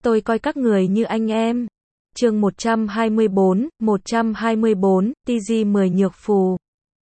Tôi coi các người như anh em. Chương 124, TG 10 nhược phù.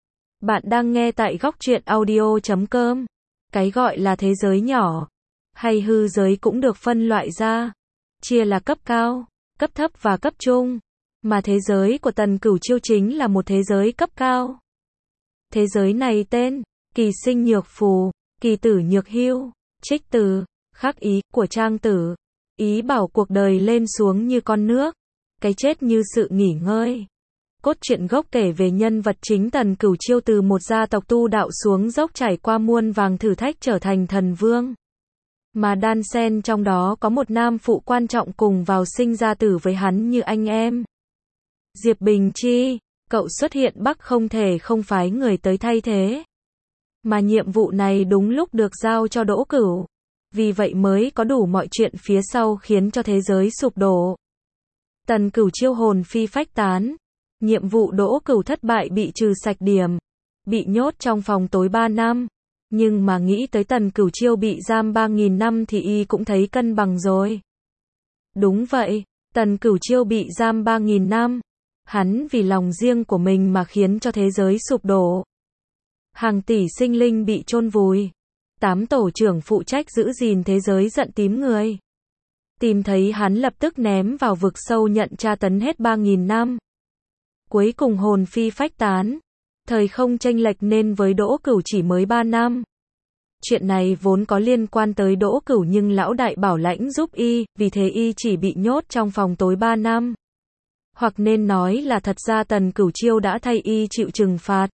Bạn đang nghe tại góc truyện audio.com. Cái gọi là thế giới nhỏ, hay hư giới cũng được phân loại ra, chia là cấp cao, cấp thấp và cấp trung. Mà thế giới của Tần Cửu Chiêu chính là một thế giới cấp cao. Thế giới này tên, kỳ sinh nhược phù, kỳ tử nhược hưu, trích từ, khắc ý, của trang tử. Ý bảo cuộc đời lên xuống như con nước, cái chết như sự nghỉ ngơi. Cốt truyện gốc kể về nhân vật chính Tần Cửu Chiêu từ một gia tộc tu đạo xuống dốc trải qua muôn vàng thử thách trở thành thần vương. Mà đan xen trong đó có một nam phụ quan trọng cùng vào sinh ra tử với hắn như anh em. Diệp Bình Chi, cậu xuất hiện Bắc không thể không phái người tới thay thế. Mà nhiệm vụ này đúng lúc được giao cho Đỗ Cửu. Vì vậy mới có đủ mọi chuyện phía sau khiến cho thế giới sụp đổ. Tần Cửu Chiêu hồn phi phách tán. Nhiệm vụ Đỗ Cửu thất bại bị trừ sạch điểm. Bị nhốt trong phòng tối 3 năm. Nhưng mà nghĩ tới Tần Cửu Chiêu bị giam 3.000 năm thì y cũng thấy cân bằng rồi. Đúng vậy, Tần Cửu Chiêu bị giam 3.000 năm. Hắn vì lòng riêng của mình mà khiến cho thế giới sụp đổ. Hàng tỷ sinh linh bị chôn vùi. 8 tổ trưởng phụ trách giữ gìn thế giới giận tím người. Tìm thấy hắn lập tức ném vào vực sâu nhận tra tấn hết 3.000 năm. Cuối cùng hồn phi phách tán. Thời không chênh lệch nên với Đỗ Cửu chỉ mới 3 năm. Chuyện này vốn có liên quan tới Đỗ Cửu nhưng lão đại bảo lãnh giúp y, vì thế y chỉ bị nhốt trong phòng tối 3 năm. Hoặc nên nói là thật ra Tần Cửu Chiêu đã thay y chịu trừng phạt.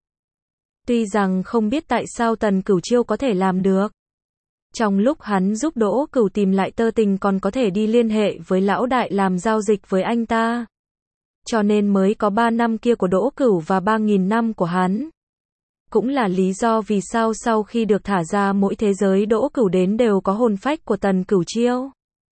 Tuy rằng không biết tại sao Tần Cửu Chiêu có thể làm được. Trong lúc hắn giúp Đỗ Cửu tìm lại tơ tình còn có thể đi liên hệ với lão đại làm giao dịch với anh ta. Cho nên mới có 3 năm kia của Đỗ Cửu và 3.000 năm của hắn. Cũng là lý do vì sao sau khi được thả ra mỗi thế giới Đỗ Cửu đến đều có hồn phách của Tần Cửu Chiêu.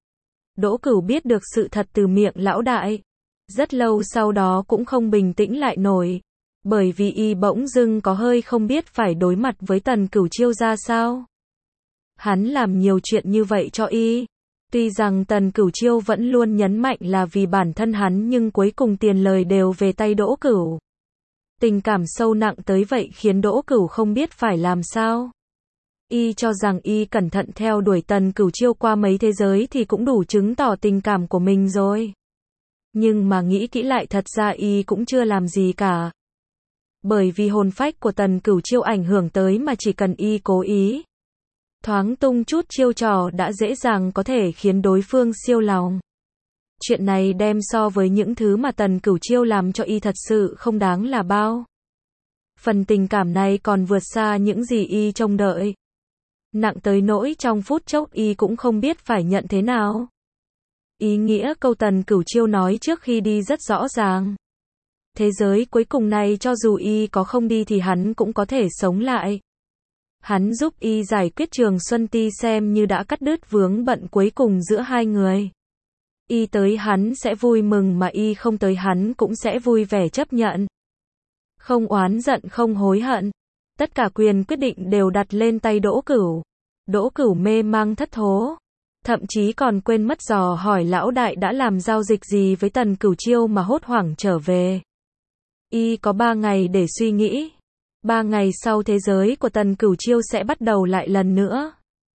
Đỗ Cửu biết được sự thật từ miệng lão đại. Rất lâu sau đó cũng không bình tĩnh lại nổi. Bởi vì y bỗng dưng có hơi không biết phải đối mặt với Tần Cửu Chiêu ra sao. Hắn làm nhiều chuyện như vậy cho y. Tuy rằng Tần Cửu Chiêu vẫn luôn nhấn mạnh là vì bản thân hắn nhưng cuối cùng tiền lời đều về tay Đỗ Cửu. Tình cảm sâu nặng tới vậy khiến Đỗ Cửu không biết phải làm sao. Y cho rằng y cẩn thận theo đuổi Tần Cửu Chiêu qua mấy thế giới thì cũng đủ chứng tỏ tình cảm của mình rồi. Nhưng mà nghĩ kỹ lại thật ra y cũng chưa làm gì cả. Bởi vì hồn phách của Tần Cửu Chiêu ảnh hưởng tới mà chỉ cần y cố ý thoáng tung chút chiêu trò đã dễ dàng có thể khiến đối phương siêu lòng. Chuyện này đem so với những thứ mà Tần Cửu Chiêu làm cho y thật sự không đáng là bao. Phần tình cảm này còn vượt xa những gì y trông đợi. Nặng tới nỗi trong phút chốc y cũng không biết phải nhận thế nào. Ý nghĩa câu Tần Cửu Chiêu nói trước khi đi rất rõ ràng. Thế giới cuối cùng này cho dù y có không đi thì hắn cũng có thể sống lại. Hắn giúp y giải quyết Trường Xuân Ti xem như đã cắt đứt vướng bận cuối cùng giữa hai người. Y tới hắn sẽ vui mừng mà y không tới hắn cũng sẽ vui vẻ chấp nhận. Không oán giận không hối hận. Tất cả quyền quyết định đều đặt lên tay Đỗ Cửu. Đỗ Cửu mê mang thất thố. Thậm chí còn quên mất dò hỏi lão đại đã làm giao dịch gì với Tần Cửu Chiêu mà hốt hoảng trở về. Y có 3 ngày để suy nghĩ. 3 ngày sau thế giới của Tần Cửu Chiêu sẽ bắt đầu lại lần nữa.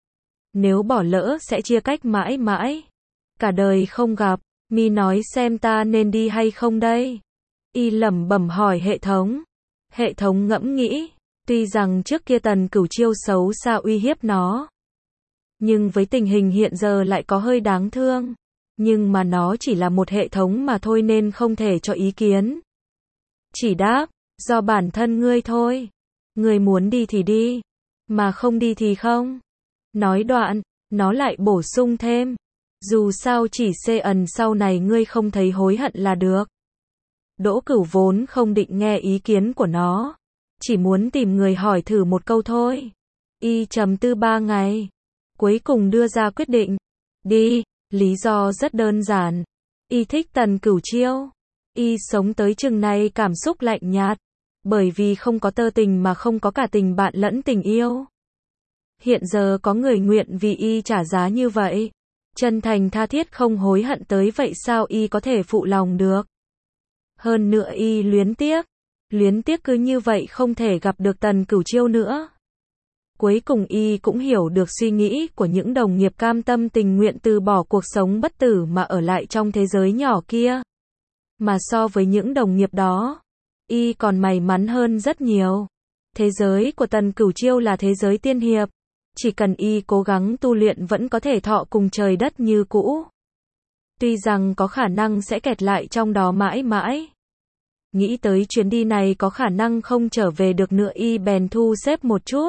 Nếu bỏ lỡ sẽ chia cách mãi mãi. Cả đời không gặp, mi nói xem ta nên đi hay không đây? Y lẩm bẩm hỏi hệ thống. Hệ thống ngẫm nghĩ, tuy rằng trước kia Tần Cửu Chiêu xấu xa uy hiếp nó. Nhưng với tình hình hiện giờ lại có hơi đáng thương. Nhưng mà nó chỉ là một hệ thống mà thôi nên không thể cho ý kiến. Chỉ đáp, do bản thân ngươi thôi. Ngươi muốn đi thì đi, mà không đi thì không. Nói đoạn, nó lại bổ sung thêm. Dù sao chỉ ẩn sau này ngươi không thấy hối hận là được. Đỗ Cửu vốn không định nghe ý kiến của nó. Chỉ muốn tìm người hỏi thử một câu thôi. Y trầm tư 3 ngày. Cuối cùng đưa ra quyết định. Đi, lý do rất đơn giản. Y thích Tần Cửu Chiêu. Y sống tới chừng này cảm xúc lạnh nhạt. Bởi vì không có tơ tình mà không có cả tình bạn lẫn tình yêu. Hiện giờ có người nguyện vì y trả giá như vậy. Chân thành tha thiết không hối hận tới vậy sao y có thể phụ lòng được. Hơn nữa y luyến tiếc cứ như vậy không thể gặp được Tần Cửu Chiêu nữa. Cuối cùng y cũng hiểu được suy nghĩ của những đồng nghiệp cam tâm tình nguyện từ bỏ cuộc sống bất tử mà ở lại trong thế giới nhỏ kia. Mà so với những đồng nghiệp đó, y còn may mắn hơn rất nhiều. Thế giới của Tần Cửu Chiêu là thế giới tiên hiệp. Chỉ cần y cố gắng tu luyện vẫn có thể thọ cùng trời đất như cũ. Tuy rằng có khả năng sẽ kẹt lại trong đó mãi mãi. Nghĩ tới chuyến đi này có khả năng không trở về được nữa y bèn thu xếp một chút.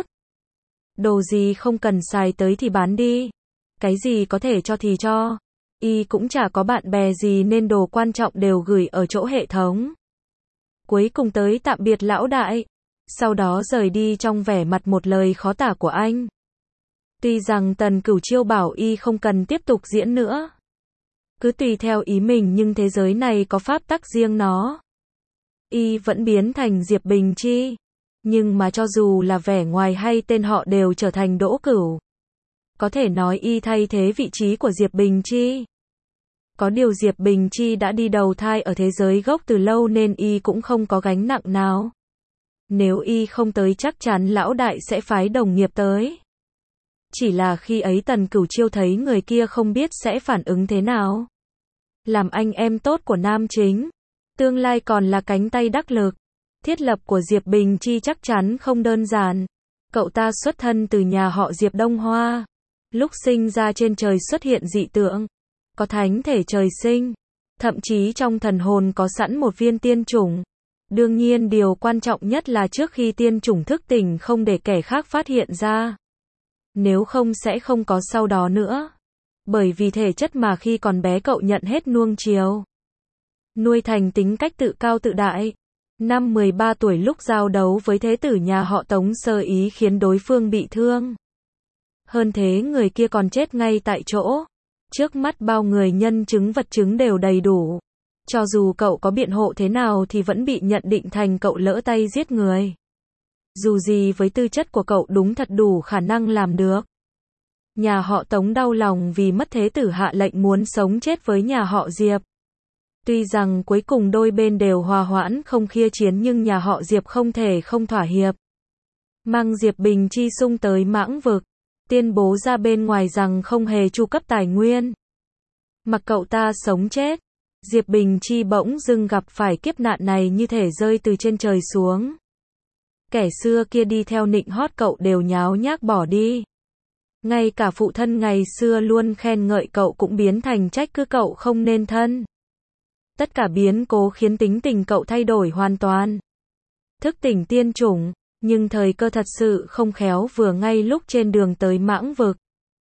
Đồ gì không cần xài tới thì bán đi. Cái gì có thể cho thì cho. Y cũng chả có bạn bè gì nên đồ quan trọng đều gửi ở chỗ hệ thống. Cuối cùng tới tạm biệt lão đại. Sau đó rời đi trong vẻ mặt một lời khó tả của anh. Tuy rằng Tần Cửu Chiêu bảo y không cần tiếp tục diễn nữa. Cứ tùy theo ý mình nhưng thế giới này có pháp tắc riêng nó. Y vẫn biến thành Diệp Bình Chi. Nhưng mà cho dù là vẻ ngoài hay tên họ đều trở thành Đỗ Cửu. Có thể nói y thay thế vị trí của Diệp Bình Chi. Có điều Diệp Bình Chi đã đi đầu thai ở thế giới gốc từ lâu nên y cũng không có gánh nặng nào. Nếu y không tới chắc chắn lão đại sẽ phái đồng nghiệp tới. Chỉ là khi ấy Tần Cửu Chiêu thấy người kia không biết sẽ phản ứng thế nào. Làm anh em tốt của nam chính. Tương lai còn là cánh tay đắc lực. Thiết lập của Diệp Bình Chi chắc chắn không đơn giản. Cậu ta xuất thân từ nhà họ Diệp Đông Hoa. Lúc sinh ra trên trời xuất hiện dị tượng. Có thánh thể trời sinh. Thậm chí trong thần hồn có sẵn một viên tiên chủng. Đương nhiên điều quan trọng nhất là trước khi tiên chủng thức tỉnh không để kẻ khác phát hiện ra. Nếu không sẽ không có sau đó nữa. Bởi vì thể chất mà khi còn bé cậu nhận hết nuông chiều. Nuôi thành tính cách tự cao tự đại. Năm 13 tuổi lúc giao đấu với thế tử nhà họ Tống sơ ý khiến đối phương bị thương. Hơn thế người kia còn chết ngay tại chỗ. Trước mắt bao người nhân chứng vật chứng đều đầy đủ. Cho dù cậu có biện hộ thế nào thì vẫn bị nhận định thành cậu lỡ tay giết người. Dù gì với tư chất của cậu đúng thật đủ khả năng làm được. Nhà họ Tống đau lòng vì mất thế tử hạ lệnh muốn sống chết với nhà họ Diệp. Tuy rằng cuối cùng đôi bên đều hòa hoãn không khia chiến nhưng nhà họ Diệp không thể không thỏa hiệp. Mang Diệp Bình Chi xung tới Mãng Vực. Tuyên bố ra bên ngoài rằng không hề chu cấp tài nguyên. Mặc cậu ta sống chết. Diệp Bình Chi bỗng dưng gặp phải kiếp nạn này như thể rơi từ trên trời xuống. Kẻ xưa kia đi theo nịnh hót cậu đều nháo nhác bỏ đi. Ngay cả phụ thân ngày xưa luôn khen ngợi cậu cũng biến thành trách cứ cậu không nên thân. Tất cả biến cố khiến tính tình cậu thay đổi hoàn toàn. Thức tỉnh tiên chủng, nhưng thời cơ thật sự không khéo vừa ngay lúc trên đường tới Mãng Vực.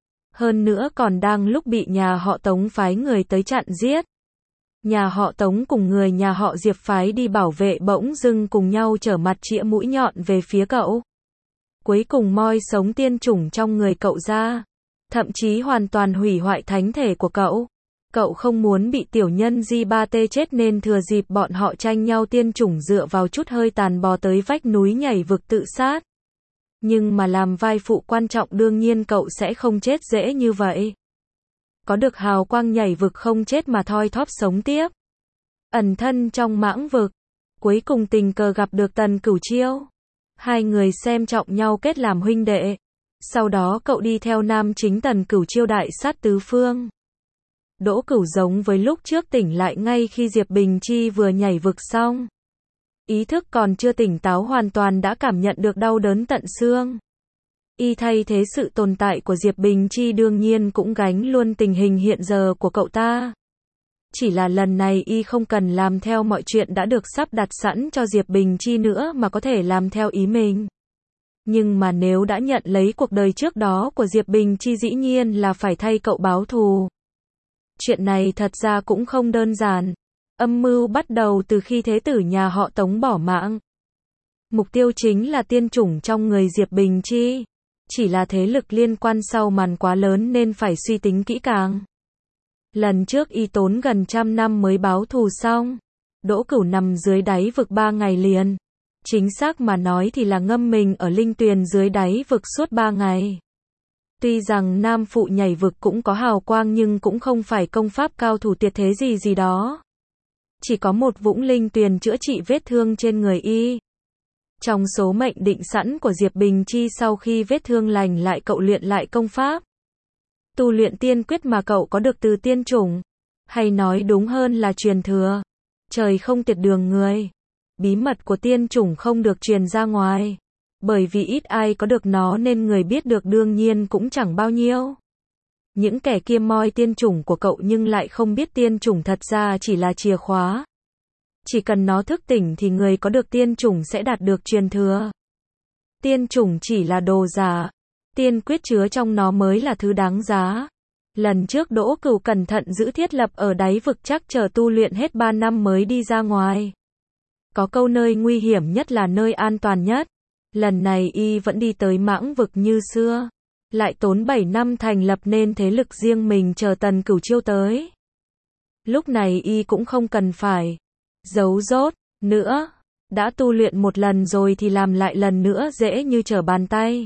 Hơn nữa còn đang lúc bị nhà họ Tống phái người tới chặn giết. Nhà họ Tống cùng người nhà họ Diệp phái đi bảo vệ bỗng dưng cùng nhau trở mặt chĩa mũi nhọn về phía cậu. Cuối cùng moi sống tiên chủng trong người cậu ra. Thậm chí hoàn toàn hủy hoại thánh thể của cậu. Cậu không muốn bị tiểu nhân J3T chết nên thừa dịp bọn họ tranh nhau tiên chủng dựa vào chút hơi tàn bò tới vách núi nhảy vực tự sát. Nhưng mà làm vai phụ quan trọng đương nhiên cậu sẽ không chết dễ như vậy. Có được hào quang nhảy vực không chết mà thoi thóp sống tiếp. Ẩn thân trong Mãng Vực. Cuối cùng tình cờ gặp được Tần Cửu Chiêu. Hai người xem trọng nhau kết làm huynh đệ. Sau đó cậu đi theo nam chính Tần Cửu Chiêu đại sát tứ phương. Đỗ Cửu giống với lúc trước tỉnh lại ngay khi Diệp Bình Chi vừa nhảy vực xong. Ý thức còn chưa tỉnh táo hoàn toàn đã cảm nhận được đau đớn tận xương. Y thay thế sự tồn tại của Diệp Bình Chi đương nhiên cũng gánh luôn tình hình hiện giờ của cậu ta. Chỉ là lần này y không cần làm theo mọi chuyện đã được sắp đặt sẵn cho Diệp Bình Chi nữa mà có thể làm theo ý mình. Nhưng mà nếu đã nhận lấy cuộc đời trước đó của Diệp Bình Chi dĩ nhiên là phải thay cậu báo thù. Chuyện này thật ra cũng không đơn giản. Âm mưu bắt đầu từ khi thế tử nhà họ Tống bỏ mạng. Mục tiêu chính là tiên chủng trong người Diệp Bình Chi. Chỉ là thế lực liên quan sau màn quá lớn nên phải suy tính kỹ càng. Lần trước y tốn gần 100 năm mới báo thù xong. Đỗ Cửu nằm dưới đáy vực 3 ngày liền. Chính xác mà nói thì là ngâm mình ở linh tuyền dưới đáy vực suốt 3 ngày. Tuy rằng nam phụ nhảy vực cũng có hào quang nhưng cũng không phải công pháp cao thủ tuyệt thế gì đó. Chỉ có một vũng linh tuyền chữa trị vết thương trên người y. Trong số mệnh định sẵn của Diệp Bình Chi sau khi vết thương lành lại cậu luyện lại công pháp. Tu luyện tiên quyết mà cậu có được từ tiên chủng. Hay nói đúng hơn là truyền thừa. Trời không tuyệt đường người. Bí mật của tiên chủng không được truyền ra ngoài. Bởi vì ít ai có được nó nên người biết được đương nhiên cũng chẳng bao nhiêu. Những kẻ kia moi tiên chủng của cậu nhưng lại không biết tiên chủng thật ra chỉ là chìa khóa. Chỉ cần nó thức tỉnh thì người có được tiên chủng sẽ đạt được truyền thừa. Tiên chủng chỉ là đồ giả. Tiên quyết chứa trong nó mới là thứ đáng giá. Lần trước Đỗ Cửu cẩn thận giữ thiết lập ở đáy vực chắc chờ tu luyện hết 3 năm mới đi ra ngoài. Có câu nơi nguy hiểm nhất là nơi an toàn nhất. Lần này y vẫn đi tới Mãng vực như xưa. Lại tốn 7 năm thành lập nên thế lực riêng mình chờ Tần Cửu Chiêu tới. Lúc này y cũng không cần phải giấu dốt nữa. Đã tu luyện một lần rồi thì làm lại lần nữa dễ như trở bàn tay.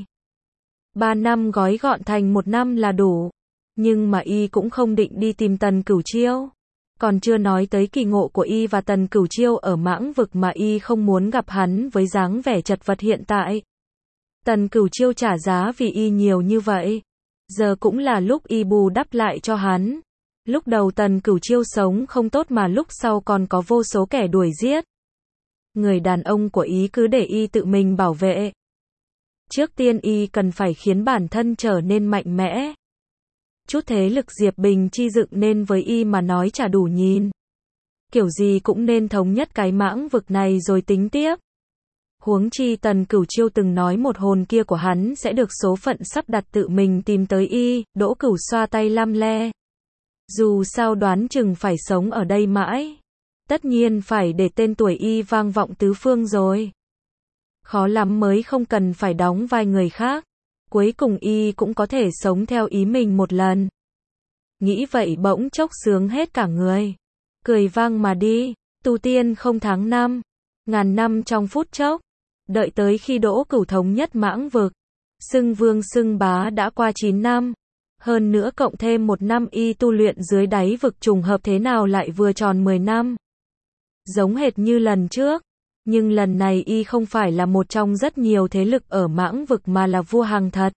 3 năm gói gọn thành 1 năm là đủ. Nhưng mà y cũng không định đi tìm Tần Cửu Chiêu. Còn chưa nói tới kỳ ngộ của y và Tần Cửu Chiêu ở Mãng vực mà y không muốn gặp hắn với dáng vẻ chật vật hiện tại. Tần Cửu Chiêu trả giá vì y nhiều như vậy. Giờ cũng là lúc y bù đắp lại cho hắn. Lúc đầu Tần Cửu Chiêu sống không tốt mà lúc sau còn có vô số kẻ đuổi giết. Người đàn ông của y cứ để y tự mình bảo vệ. Trước tiên y cần phải khiến bản thân trở nên mạnh mẽ. Chút thế lực Diệp Bình Chi dựng nên với y mà nói chả đủ nhìn. Kiểu gì cũng nên thống nhất cái Mãng vực này rồi tính tiếp. Huống chi Tần Cửu Chiêu từng nói một hồn kia của hắn sẽ được số phận sắp đặt tự mình tìm tới y. Đỗ Cửu xoa tay lam le. Dù sao đoán chừng phải sống ở đây mãi. Tất nhiên phải để tên tuổi y vang vọng tứ phương rồi. Khó lắm mới không cần phải đóng vai người khác. Cuối cùng y cũng có thể sống theo ý mình một lần. Nghĩ vậy bỗng chốc sướng hết cả người. Cười vang mà đi. Tu tiên không tháng năm. Ngàn năm trong phút chốc. Đợi tới khi Đỗ Cửu thống nhất Mãng vực. Xưng vương xưng bá đã qua 9 năm. Hơn nữa cộng thêm 1 năm y tu luyện dưới đáy vực trùng hợp thế nào lại vừa tròn 10 năm. Giống hệt như lần trước. Nhưng lần này y không phải là một trong rất nhiều thế lực ở Mãng vực mà là vua hàng thật.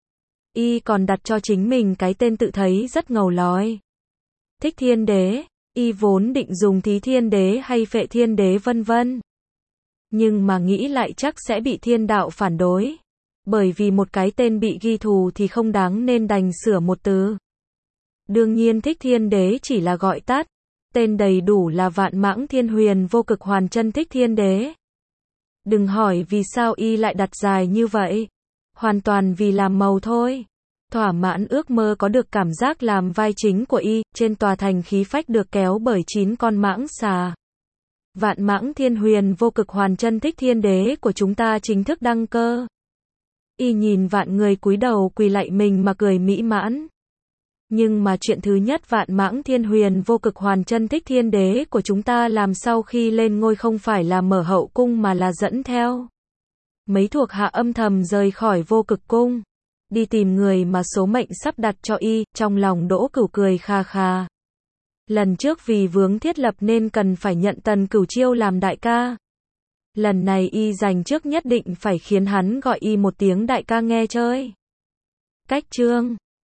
Y còn đặt cho chính mình cái tên tự thấy rất ngầu lòi. Thích Thiên Đế. Y vốn định dùng Thí Thiên Đế hay Phệ Thiên Đế vân vân. Nhưng mà nghĩ lại chắc sẽ bị thiên đạo phản đối. Bởi vì một cái tên bị ghi thù thì không đáng nên đành sửa một từ. Đương nhiên Thích Thiên Đế chỉ là gọi tắt. Tên đầy đủ là Vạn Mãng Thiên Huyền Vô Cực Hoàn Chân Thích Thiên Đế. Đừng hỏi vì sao y lại đặt dài như vậy. Hoàn toàn vì làm màu thôi. Thỏa mãn ước mơ có được cảm giác làm vai chính của y, trên tòa thành khí phách được kéo bởi 9 con mãng xà. Vạn Mãng Thiên Huyền Vô Cực Hoàn Chân Thích Thiên Đế của chúng ta chính thức đăng cơ. Y nhìn vạn người cúi đầu quỳ lạy mình mà cười mỹ mãn. Nhưng mà chuyện thứ nhất Vạn Mãng Thiên Huyền Vô Cực Hoàn Chân Thích Thiên Đế của chúng ta làm sau khi lên ngôi không phải là mở hậu cung mà là dẫn theo mấy thuộc hạ âm thầm rời khỏi Vô Cực cung, đi tìm người mà số mệnh sắp đặt cho y. Trong lòng Đỗ Cửu cười kha kha. Lần trước vì vướng thiết lập nên cần phải nhận Tần Cửu Chiêu làm đại ca. Lần này y dành trước nhất định phải khiến hắn gọi y một tiếng đại ca nghe chơi. Cách chương